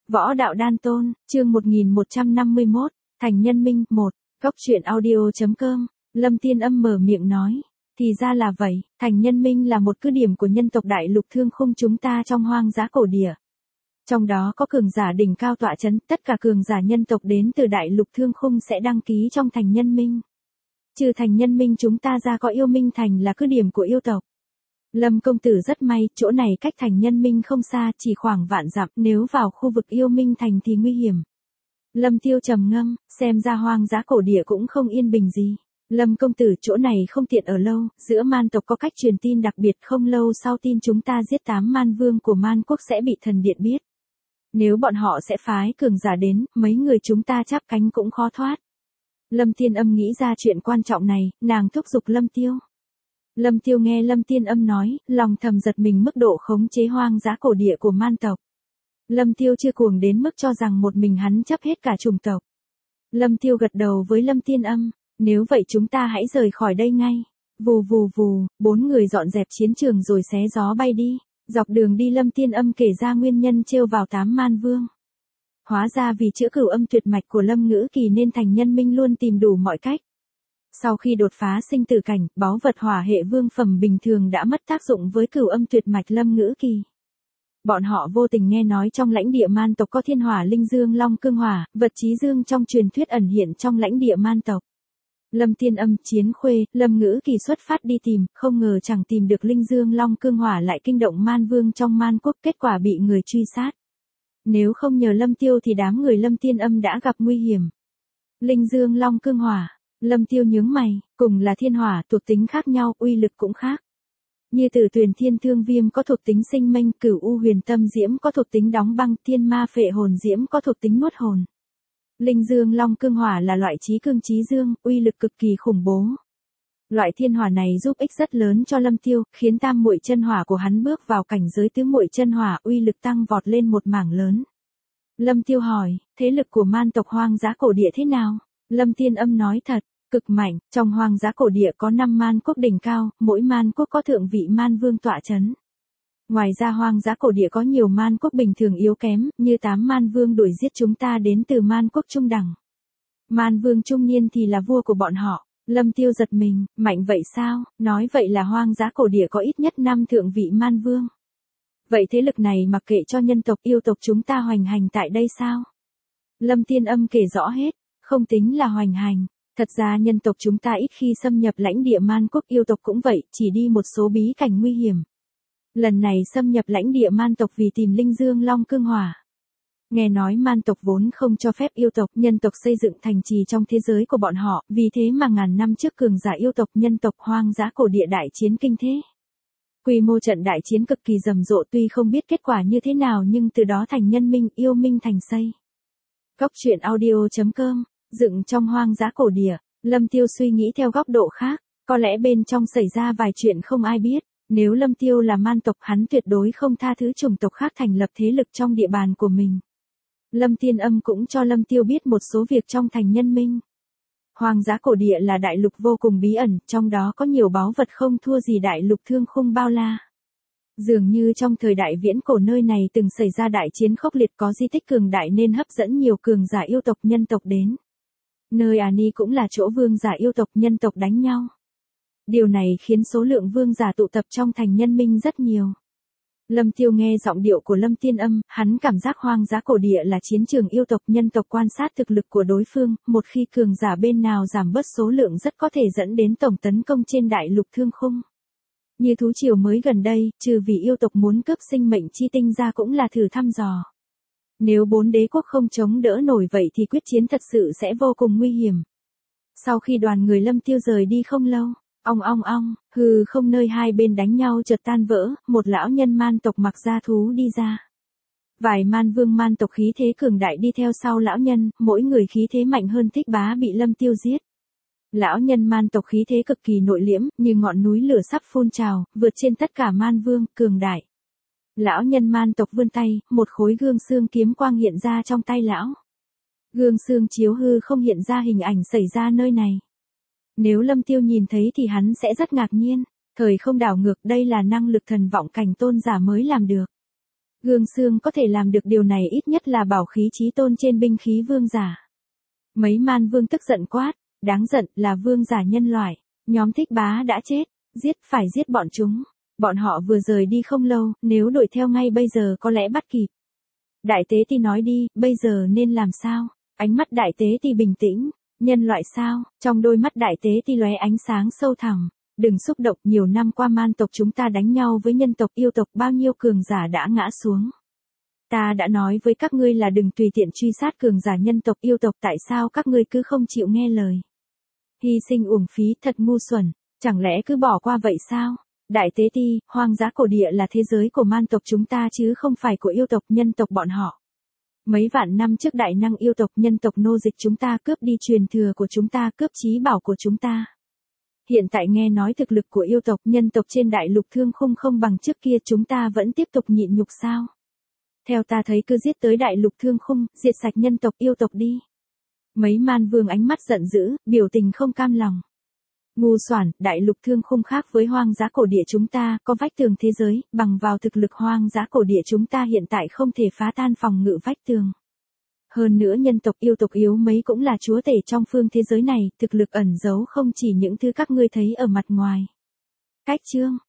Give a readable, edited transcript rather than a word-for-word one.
Võ đạo đan tôn, chương 1151, Thành Nhân Minh 1, Cốc truyện audio.com, Lâm Tiên Âm mở miệng nói. Thì ra là vậy, Thành Nhân Minh là một cứ điểm của nhân tộc đại lục thương khung chúng ta trong hoang dã cổ địa. Trong đó có cường giả đỉnh cao tọa chấn, tất cả cường giả nhân tộc đến từ đại lục thương khung sẽ đăng ký trong Thành Nhân Minh. Trừ Thành Nhân Minh chúng ta ra có Yêu Minh Thành là cứ điểm của yêu tộc. Lâm công tử rất may, chỗ này cách Thành Nhân Minh không xa, chỉ khoảng vạn dặm, nếu vào khu vực Yêu Minh Thành thì nguy hiểm. Lâm Tiêu trầm ngâm, xem ra hoang dã cổ địa cũng không yên bình gì. Lâm công tử, chỗ này không tiện ở lâu, giữa man tộc có cách truyền tin đặc biệt, không lâu sau tin chúng ta giết 8 man vương của man quốc sẽ bị thần điện biết. Nếu bọn họ sẽ phái cường giả đến, mấy người chúng ta chắp cánh cũng khó thoát. Lâm Tiên Âm nghĩ ra chuyện quan trọng này, nàng thúc giục Lâm Tiêu. Lâm Tiêu nghe Lâm Tiên Âm nói, lòng thầm giật mình mức độ khống chế hoang dã cổ địa của man tộc. Lâm Tiêu chưa cuồng đến mức cho rằng một mình hắn chấp hết cả chủng tộc. Lâm Tiêu gật đầu với Lâm Tiên Âm, nếu vậy chúng ta hãy rời khỏi đây ngay. Vù vù vù, 4 người dọn dẹp chiến trường rồi xé gió bay đi. Dọc đường đi Lâm Tiên Âm kể ra nguyên nhân trêu vào 8 man vương. Hóa ra vì chữa cửu âm tuyệt mạch của Lâm Ngữ Kỳ nên Thành Nhân Minh luôn tìm đủ mọi cách. Sau khi đột phá sinh tử cảnh, báu vật hỏa hệ vương phẩm bình thường đã mất tác dụng với cửu âm tuyệt mạch Lâm Ngữ Kỳ. Bọn họ vô tình nghe nói trong lãnh địa man tộc có thiên hỏa linh dương long cương hỏa, vật chí dương trong truyền thuyết ẩn hiện trong lãnh địa man tộc. Lâm Tiên Âm, Chiến Khuê, Lâm Ngữ Kỳ xuất phát đi tìm, không ngờ chẳng tìm được linh dương long cương hỏa lại kinh động man vương trong man quốc, kết quả bị người truy sát. Nếu không nhờ Lâm Tiêu thì đám người Lâm Tiên Âm đã gặp nguy hiểm. Linh dương long cương hỏa, Lâm Tiêu nhướng mày, cùng là thiên hỏa, thuộc tính khác nhau, uy lực cũng khác. Như Tử Tuyền Thiên Thương Viêm có thuộc tính sinh mệnh, Cửu U Huyền Tâm Diễm có thuộc tính đóng băng, Thiên Ma Phệ Hồn Diễm có thuộc tính nuốt hồn. Linh Dương Long Cương Hỏa là loại chí cương chí dương, uy lực cực kỳ khủng bố. Loại thiên hỏa này giúp ích rất lớn cho Lâm Tiêu, khiến tam muội chân hỏa của hắn bước vào cảnh giới tứ muội chân hỏa, uy lực tăng vọt lên một mảng lớn. Lâm Tiêu hỏi, thế lực của man tộc hoang dã cổ địa thế nào? Lâm Tiên Âm nói thật, cực mạnh, trong hoang dã cổ địa có 5 man quốc đỉnh cao, mỗi man quốc có thượng vị man vương tọa chấn. Ngoài ra hoang dã cổ địa có nhiều man quốc bình thường yếu kém, như 8 man vương đuổi giết chúng ta đến từ man quốc trung đẳng. Man vương trung niên thì là vua của bọn họ. Lâm Tiêu giật mình, mạnh vậy sao? Nói vậy là hoang dã cổ địa có ít nhất 5 thượng vị man vương. Vậy thế lực này mặc kệ cho nhân tộc yêu tộc chúng ta hoành hành tại đây sao? Lâm Tiên Âm kể rõ hết, không tính là hoành hành. Thật ra nhân tộc chúng ta ít khi xâm nhập lãnh địa man quốc, yêu tộc cũng vậy, chỉ đi một số bí cảnh nguy hiểm. Lần này xâm nhập lãnh địa man tộc vì tìm linh dương long cương hỏa. Nghe nói man tộc vốn không cho phép yêu tộc, nhân tộc xây dựng thành trì trong thế giới của bọn họ, vì thế mà ngàn năm trước cường giả yêu tộc nhân tộc hoang dã cổ địa đại chiến kinh thế. Quy mô trận đại chiến cực kỳ rầm rộ, tuy không biết kết quả như thế nào nhưng từ đó Thành Nhân Minh, Yêu Minh Thành xây. Cốc truyện audio.com, dựng trong hoang dã cổ địa, Lâm Tiêu suy nghĩ theo góc độ khác, có lẽ bên trong xảy ra vài chuyện không ai biết. Nếu Lâm Tiêu là man tộc hắn tuyệt đối không tha thứ chủng tộc khác thành lập thế lực trong địa bàn của mình. Lâm Tiên Âm cũng cho Lâm Tiêu biết một số việc trong Thành Nhân Minh. Hoang dã cổ địa là đại lục vô cùng bí ẩn, trong đó có nhiều báu vật không thua gì đại lục thương khung bao la. Dường như trong thời đại viễn cổ nơi này từng xảy ra đại chiến khốc liệt, có di tích cường đại nên hấp dẫn nhiều cường giả yêu tộc nhân tộc đến. Nơi Ani cũng là chỗ vương giả yêu tộc nhân tộc đánh nhau. Điều này khiến số lượng vương giả tụ tập trong Thành Nhân Minh rất nhiều. Lâm Tiêu nghe giọng điệu của Lâm Tiên Âm, hắn cảm giác hoang dã cổ địa là chiến trường yêu tộc nhân tộc, quan sát thực lực của đối phương, một khi cường giả bên nào giảm bớt số lượng rất có thể dẫn đến tổng tấn công trên đại lục thương khung. Như thú triều mới gần đây, trừ vì yêu tộc muốn cướp sinh mệnh chi tinh ra cũng là thử thăm dò. Nếu 4 đế quốc không chống đỡ nổi vậy thì quyết chiến thật sự sẽ vô cùng nguy hiểm. Sau khi đoàn người Lâm Tiêu rời đi không lâu, ong ong ong, hừ không nơi hai bên đánh nhau chợt tan vỡ, một lão nhân man tộc mặc da thú đi ra. Vài man vương man tộc khí thế cường đại đi theo sau lão nhân, mỗi người khí thế mạnh hơn Thích Bá bị Lâm Tiêu giết. Lão nhân man tộc khí thế cực kỳ nội liễm, như ngọn núi lửa sắp phun trào, vượt trên tất cả man vương, cường đại. Lão nhân man tộc vươn tay, một khối gương xương kiếm quang hiện ra trong tay lão. Gương xương chiếu hư không hiện ra hình ảnh xảy ra nơi này. Nếu Lâm Tiêu nhìn thấy thì hắn sẽ rất ngạc nhiên, thời không đảo ngược, đây là năng lực thần vọng cảnh tôn giả mới làm được. Gương Xương có thể làm được điều này ít nhất là bảo khí chí tôn trên binh khí vương giả. Mấy man vương tức giận quát, đáng giận là vương giả nhân loại, nhóm Thích Bá đã chết, phải giết bọn chúng. Bọn họ vừa rời đi không lâu, nếu đuổi theo ngay bây giờ có lẽ bắt kịp. Đại tế ti nói đi, bây giờ nên làm sao? Ánh mắt đại tế ti bình tĩnh, nhân loại sao? Trong đôi mắt đại tế ti lóe ánh sáng sâu thẳm. Đừng xúc động, nhiều năm qua man tộc chúng ta đánh nhau với nhân tộc yêu tộc, bao nhiêu cường giả đã ngã xuống. Ta đã nói với các ngươi là đừng tùy tiện truy sát cường giả nhân tộc yêu tộc, tại sao các ngươi cứ không chịu nghe lời? Hy sinh uổng phí, thật ngu xuẩn, chẳng lẽ cứ bỏ qua vậy sao? Đại tế ti, hoang dã cổ địa là thế giới của man tộc chúng ta chứ không phải của yêu tộc nhân tộc bọn họ. Mấy vạn năm trước đại năng yêu tộc nhân tộc nô dịch chúng ta, cướp đi truyền thừa của chúng ta, cướp chí bảo của chúng ta. Hiện tại nghe nói thực lực của yêu tộc nhân tộc trên đại lục thương khung không bằng trước kia, chúng ta vẫn tiếp tục nhịn nhục sao? Theo ta thấy cứ giết tới đại lục thương khung, diệt sạch nhân tộc yêu tộc đi. Mấy man vương ánh mắt giận dữ, biểu tình không cam lòng. Ngu xuẩn, đại lục thương khung khác với hoang dã cổ địa chúng ta, có vách tường thế giới, bằng vào thực lực hoang dã cổ địa chúng ta hiện tại không thể phá tan phòng ngự vách tường. Hơn nữa nhân tộc yêu tộc yếu mấy cũng là chúa tể trong phương thế giới này, thực lực ẩn giấu không chỉ những thứ các ngươi thấy ở mặt ngoài. Cách chương